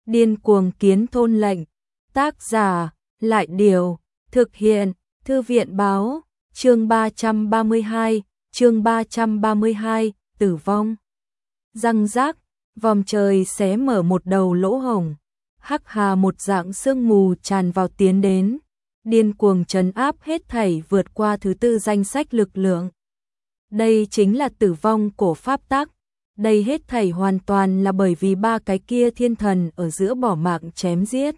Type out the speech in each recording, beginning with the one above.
Điên cuồng kiến thôn lệnh. Tác giả, Lại Điều, thực hiện, Thư viện báo, chương 332, tử vong. Răng rác, vòm trời xé mở một đầu lỗ hổng, hắc hà một dạng sương mù tràn vào tiến đến, điên cuồng trấn áp hết thảy vượt qua thứ tư danh sách lực lượng. Đây chính là tử vong của pháp tắc. Đây hết thảy hoàn toàn là bởi vì ba cái kia thiên thần ở giữa bỏ mạng chém giết.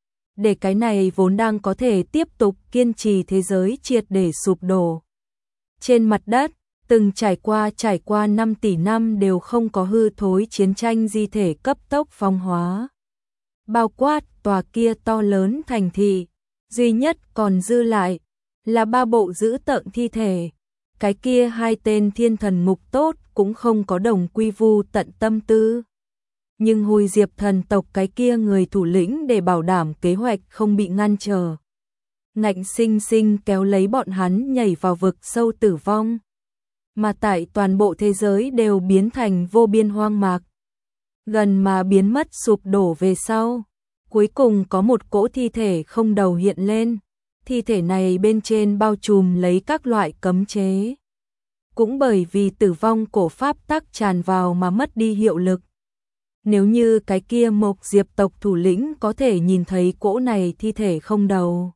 Để cái này vốn đang có thể tiếp tục kiên trì thế giới triệt để sụp đổ. Trên mặt đất, từng trải qua 5 tỷ năm đều không có hư thối chiến tranh di thể cấp tốc phong hóa. Bao quát tòa kia to lớn thành thị, duy nhất còn dư lại là ba bộ dữ tợn thi thể. Cái kia hai tên thiên thần ngục tốt cũng không có đồng quy vu tận tâm tư. Nhưng Hồi Diệp thần tộc cái kia người thủ lĩnh để bảo đảm kế hoạch không bị ngăn trở, ngạnh sinh sinh kéo lấy bọn hắn nhảy vào vực sâu tử vong. Mà tại toàn bộ thế giới đều biến thành vô biên hoang mạc. Gần mà biến mất sụp đổ về sau. Cuối cùng có một cỗ thi thể không đầu hiện lên. Thi thể này bên trên bao trùm lấy các loại cấm chế. Cũng bởi vì tử vong của pháp tắc tràn vào mà mất đi hiệu lực. Nếu như cái kia Mộc Diệp tộc thủ lĩnh có thể nhìn thấy cỗ này thi thể không đầu,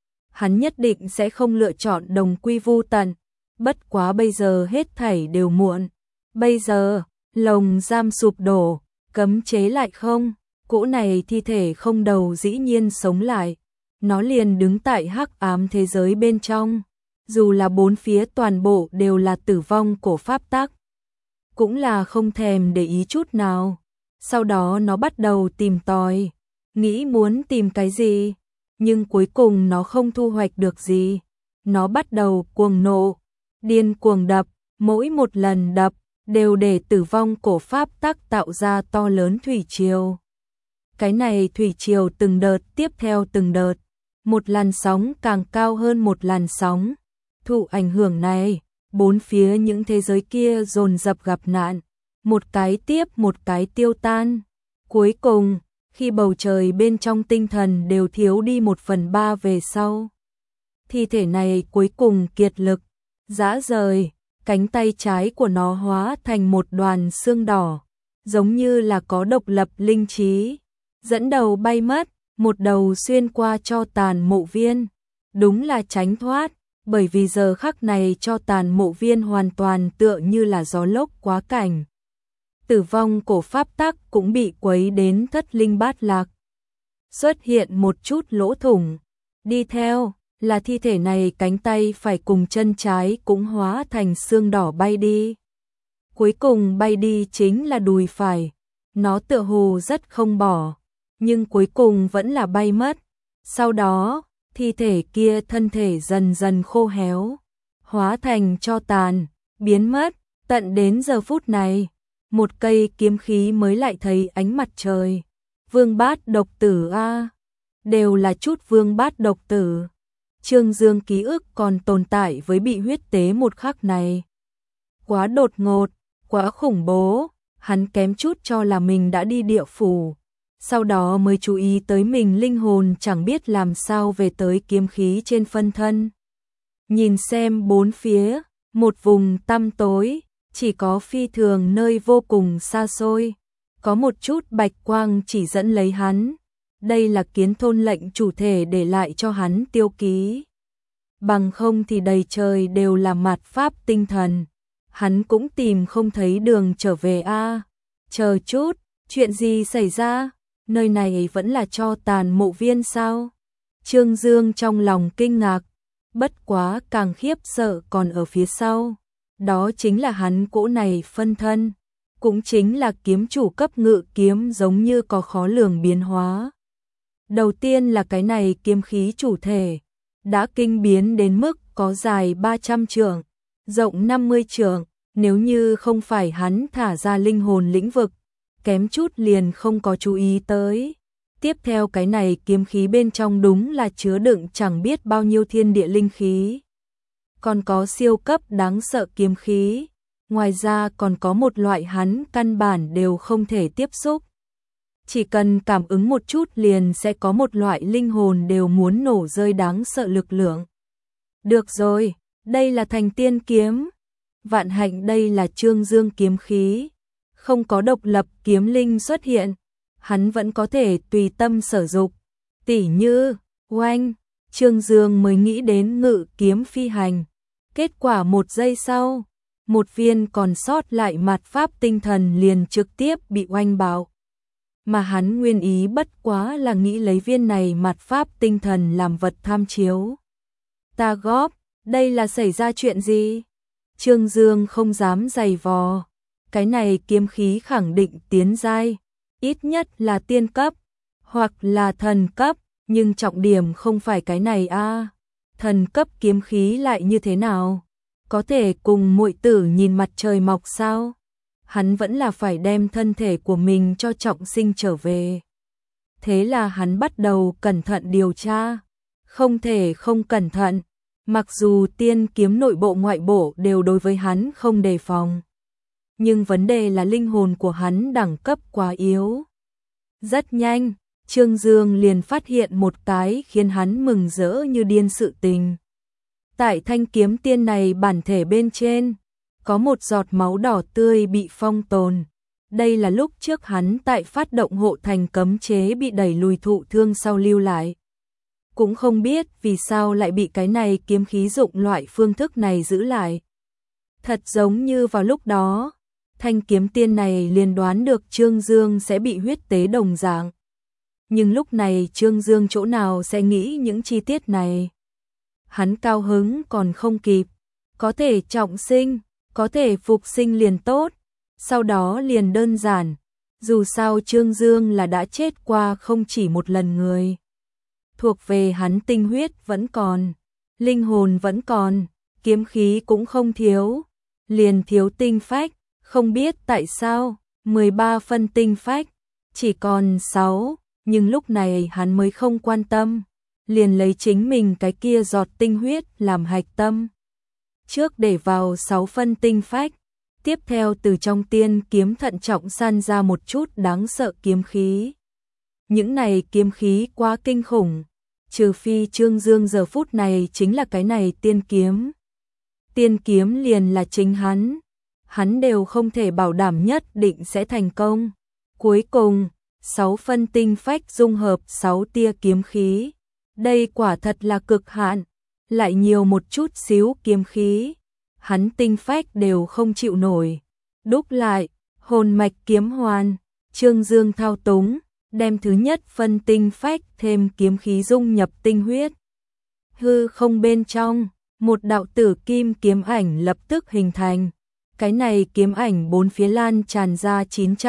hắn nhất định sẽ không lựa chọn đồng quy vu tận. Bất quá bây giờ hết thảy đều muộn. Bây giờ, lồng giam sụp đổ, cấm chế lại không, cỗ này thi thể không đầu dĩ nhiên sống lại. Nó liền đứng tại hắc ám thế giới bên trong. Dù là bốn phía toàn bộ đều là tử vong của pháp tắc, cũng là không thèm để ý chút nào. Sau đó nó bắt đầu tìm tòi, nghĩ muốn tìm cái gì, nhưng cuối cùng nó không thu hoạch được gì. Nó bắt đầu cuồng nộ, điên cuồng đập, mỗi một lần đập đều để tử vong của pháp tắc tạo ra to lớn thủy triều. Cái này thủy triều từng đợt tiếp theo từng đợt, một làn sóng càng cao hơn một làn sóng. Thụ ảnh hưởng này, bốn phía những thế giới kia dồn dập gặp nạn, một cái tiếp một cái tiêu tan. Cuối cùng, khi bầu trời bên trong tinh thần đều thiếu đi 1/3 về sau, thi thể này cuối cùng kiệt lực, rã rời, cánh tay trái của nó hóa thành một đoàn xương đỏ, giống như là có độc lập linh trí, dẫn đầu bay mất, một đầu xuyên qua tro tàn mộ viên. Đúng là tránh thoát, bởi vì giờ khắc này tro tàn mộ viên hoàn toàn tựa như là gió lốc quá cảnh. Tử vong của pháp tắc cũng bị quấy đến thất linh bát lạc. Xuất hiện một chút lỗ thủng, đi theo là thi thể này cánh tay phải cùng chân trái cũng hóa thành xương đỏ bay đi. Cuối cùng bay đi chính là đùi phải, nó tựa hồ rất không bỏ, nhưng cuối cùng vẫn là bay mất. Sau đó, thi thể kia thân thể dần dần khô héo, hóa thành tro tàn, biến mất, tận đến giờ phút này, một cây kiếm khí mới lại thấy ánh mặt trời. Vương bát độc tử a, đều là chút vương bát độc tử. Trương Dương ký ức còn tồn tại với bị huyết tế một khắc này. Quá đột ngột, quá khủng bố, hắn kém chút cho là mình đã đi địa phủ. Sau đó mới chú ý tới mình linh hồn chẳng biết làm sao về tới kiếm khí trên phân thân. Nhìn xem bốn phía, một vùng tăm tối, chỉ có phi thường nơi vô cùng xa xôi. Có một chút bạch quang chỉ dẫn lấy hắn. Đây là kiến thôn lệnh chủ thể để lại cho hắn tiêu ký. Bằng không thì đầy trời đều là mạt pháp tinh thần. Hắn cũng tìm không thấy đường trở về a. Chờ chút, chuyện gì xảy ra? Nơi này vẫn là tro tàn mộ viên sao? Trương Dương trong lòng kinh ngạc, bất quá càng khiếp sợ còn ở phía sau. Đó chính là hắn cỗ này phân thân, cũng chính là kiếm chủ cấp ngự kiếm giống như có khó lường biến hóa. Đầu tiên là cái này kiếm khí chủ thể, đã kinh biến đến mức có dài 300 trượng, rộng 50 trượng, nếu như không phải hắn thả ra linh hồn lĩnh vực, kém chút liền không có chú ý tới. Tiếp theo cái này kiếm khí bên trong đúng là chứa đựng chẳng biết bao nhiêu thiên địa linh khí. Còn có siêu cấp đáng sợ kiếm khí. Ngoài ra còn có một loại hắn căn bản đều không thể tiếp xúc. Chỉ cần cảm ứng một chút liền sẽ có một loại linh hồn đều muốn nổ rơi đáng sợ lực lượng. Được rồi, đây là Thành Tiên kiếm. Vạn hạnh đây là Trương Dương kiếm khí. Không có độc lập kiếm linh xuất hiện, hắn vẫn có thể tùy tâm sở dục. Tỉ như, oanh, Trương Dương mới nghĩ đến ngự kiếm phi hành. Kết quả một giây sau, một viên còn sót lại mạt pháp tinh thần liền trực tiếp bị oanh bạo. Mà hắn nguyên ý bất quá là nghĩ lấy viên này mạt pháp tinh thần làm vật tham chiếu. Ta góp, đây là xảy ra chuyện gì? Trương Dương không dám giày vò. Cái này kiếm khí khẳng định tiến giai, ít nhất là tiên cấp, hoặc là thần cấp, nhưng trọng điểm không phải cái này a. Thần cấp kiếm khí lại như thế nào? Có thể cùng muội tử nhìn mặt trời mọc sao? Hắn vẫn là phải đem thân thể của mình cho trọng sinh trở về. Thế là hắn bắt đầu cẩn thận điều tra. Không thể không cẩn thận, mặc dù tiên kiếm nội bộ ngoại bộ đều đối với hắn không đề phòng. Nhưng vấn đề là linh hồn của hắn đẳng cấp quá yếu. Rất nhanh, Trương Dương liền phát hiện một cái khiến hắn mừng rỡ như điên sự tình. Tại thanh kiếm tiên này bản thể bên trên, có một giọt máu đỏ tươi bị phong tồn. Đây là lúc trước hắn tại phát động hộ thành cấm chế bị đẩy lùi thụ thương sau lưu lại. Cũng không biết vì sao lại bị cái này kiếm khí dụng loại phương thức này giữ lại. Thật giống như vào lúc đó, thanh kiếm tiên này liền đoán được Trương Dương sẽ bị huyết tế đồng dạng. Nhưng lúc này Trương Dương chỗ nào sẽ nghĩ những chi tiết này. Hắn cao hứng còn không kịp, có thể trọng sinh, có thể phục sinh liền tốt, sau đó liền đơn giản. Dù sao Trương Dương là đã chết qua không chỉ một lần người. Thuộc về hắn tinh huyết vẫn còn, linh hồn vẫn còn, kiếm khí cũng không thiếu, liền thiếu tinh phách. Không biết tại sao, 13 phân tinh phách, chỉ còn 6, nhưng lúc này hắn mới không quan tâm, liền lấy chính mình cái kia giọt tinh huyết làm hạch tâm. Trước để vào 6 phân tinh phách, tiếp theo từ trong tiên kiếm thận trọng săn ra một chút đáng sợ kiếm khí. Những này kiếm khí quá kinh khủng, trừ phi Trương Dương giờ phút này chính là cái này tiên kiếm. Tiên kiếm liền là chính hắn đều không thể bảo đảm nhất định sẽ thành công. Cuối cùng, 6 phân tinh phách dung hợp 6 tia kiếm khí. Đây quả thật là cực hạn, lại nhiều một chút xíu kiếm khí. Hắn tinh phách đều không chịu nổi. Đúc lại, hồn mạch kiếm hoàn, Trương Dương thao túng, đem thứ nhất phân tinh phách thêm kiếm khí dung nhập tinh huyết. Hư không bên trong, một đạo tử kim kiếm ảnh lập tức hình thành. Cái này kiếm ảnh bốn phía lan tràn ra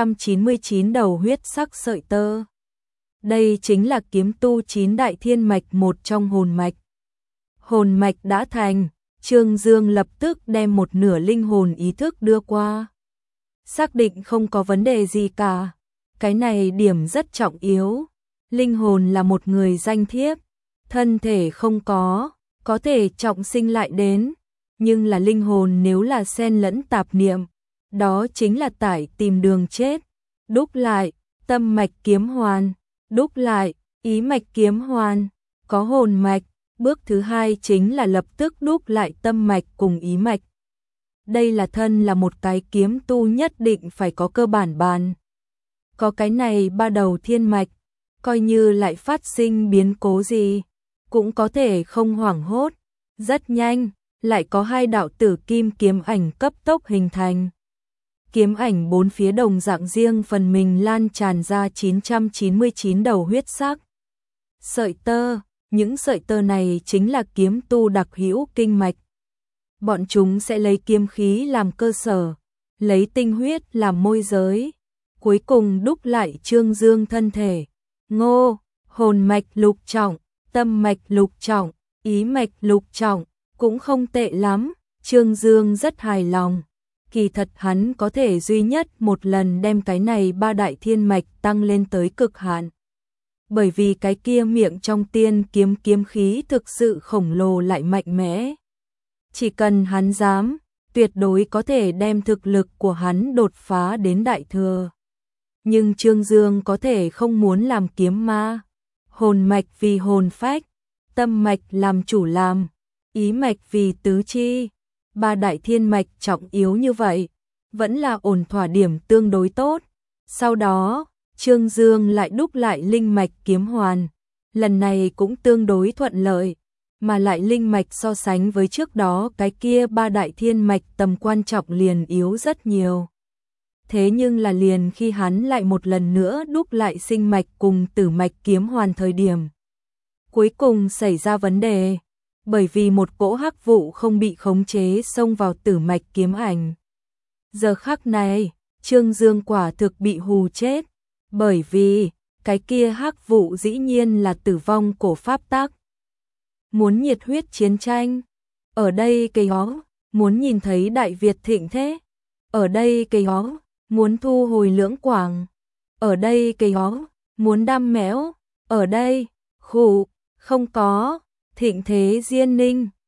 999 đầu huyết sắc sợi tơ. Đây chính là kiếm tu 9 đại thiên mạch một trong hồn mạch. Hồn mạch đã thành, Trương Dương lập tức đem một nửa linh hồn ý thức đưa qua. Xác định không có vấn đề gì cả. Cái này điểm rất trọng yếu. Linh hồn là một người danh thiếp, thân thể không có thể trọng sinh lại đến. Nhưng là linh hồn nếu là xen lẫn tạp niệm, đó chính là tải tìm đường chết. Đúc lại, tâm mạch kiếm hoàn, đúc lại, ý mạch kiếm hoàn, có hồn mạch, bước thứ hai chính là lập tức đúc lại tâm mạch cùng ý mạch. Đây là thân là một cái kiếm tu nhất định phải có cơ bản bàn. Có cái này ba đầu thiên mạch, coi như lại phát sinh biến cố gì, cũng có thể không hoảng hốt, rất nhanh. Lại có hai đạo tử kim kiếm ảnh cấp tốc hình thành. Kiếm ảnh bốn phía đồng dạng riêng phần mình lan tràn ra 999 đầu huyết sắc sợi tơ, những sợi tơ này chính là kiếm tu đặc hữu kinh mạch. Bọn chúng sẽ lấy kiếm khí làm cơ sở, lấy tinh huyết làm môi giới, cuối cùng đúc lại Trương Dương thân thể. Ngô, hồn mạch lục trọng, tâm mạch lục trọng, ý mạch lục trọng. Cũng không tệ lắm, Trương Dương rất hài lòng. Kỳ thật hắn có thể duy nhất một lần đem cái này ba đại thiên mạch tăng lên tới cực hạn. Bởi vì cái kia miệng trong tiên kiếm khí thực sự khổng lồ lại mạnh mẽ. Chỉ cần hắn dám, tuyệt đối có thể đem thực lực của hắn đột phá đến đại thừa. nhưng Trương Dương có thể không muốn làm kiếm ma. Hồn mạch vì hồn phách, tâm mạch làm chủ làm, ý mạch vì tứ chi. Ba đại thiên mạch trọng yếu như vậy, vẫn là ổn thỏa điểm tương đối tốt. Sau đó, Trương Dương lại đúc lại linh mạch kiếm hoàn. Lần này cũng tương đối thuận lợi, mà lại linh mạch so sánh với trước đó cái kia ba đại thiên mạch tầm quan trọng liền yếu rất nhiều. Thế nhưng là liền khi hắn lại một lần nữa đúc lại sinh mạch cùng tử mạch kiếm hoàn thời điểm, cuối cùng xảy ra vấn đề, bởi vì một cỗ hắc vụ không bị khống chế xông vào tử mạch kiếm ảnh. Giờ khắc này, Trương Dương quả thực bị hù chết, bởi vì cái kia hắc vụ dĩ nhiên là tử vong cổ pháp tắc. Muốn nhiệt huyết chiến tranh, ở đây cây ó, muốn nhìn thấy Đại Việt thịnh thế, ở đây cây ó, muốn thu hồi Lưỡng Quảng, ở đây cây ó, muốn đam mẽo, ở đây, khụ, không có, thịnh thế Diên Ninh.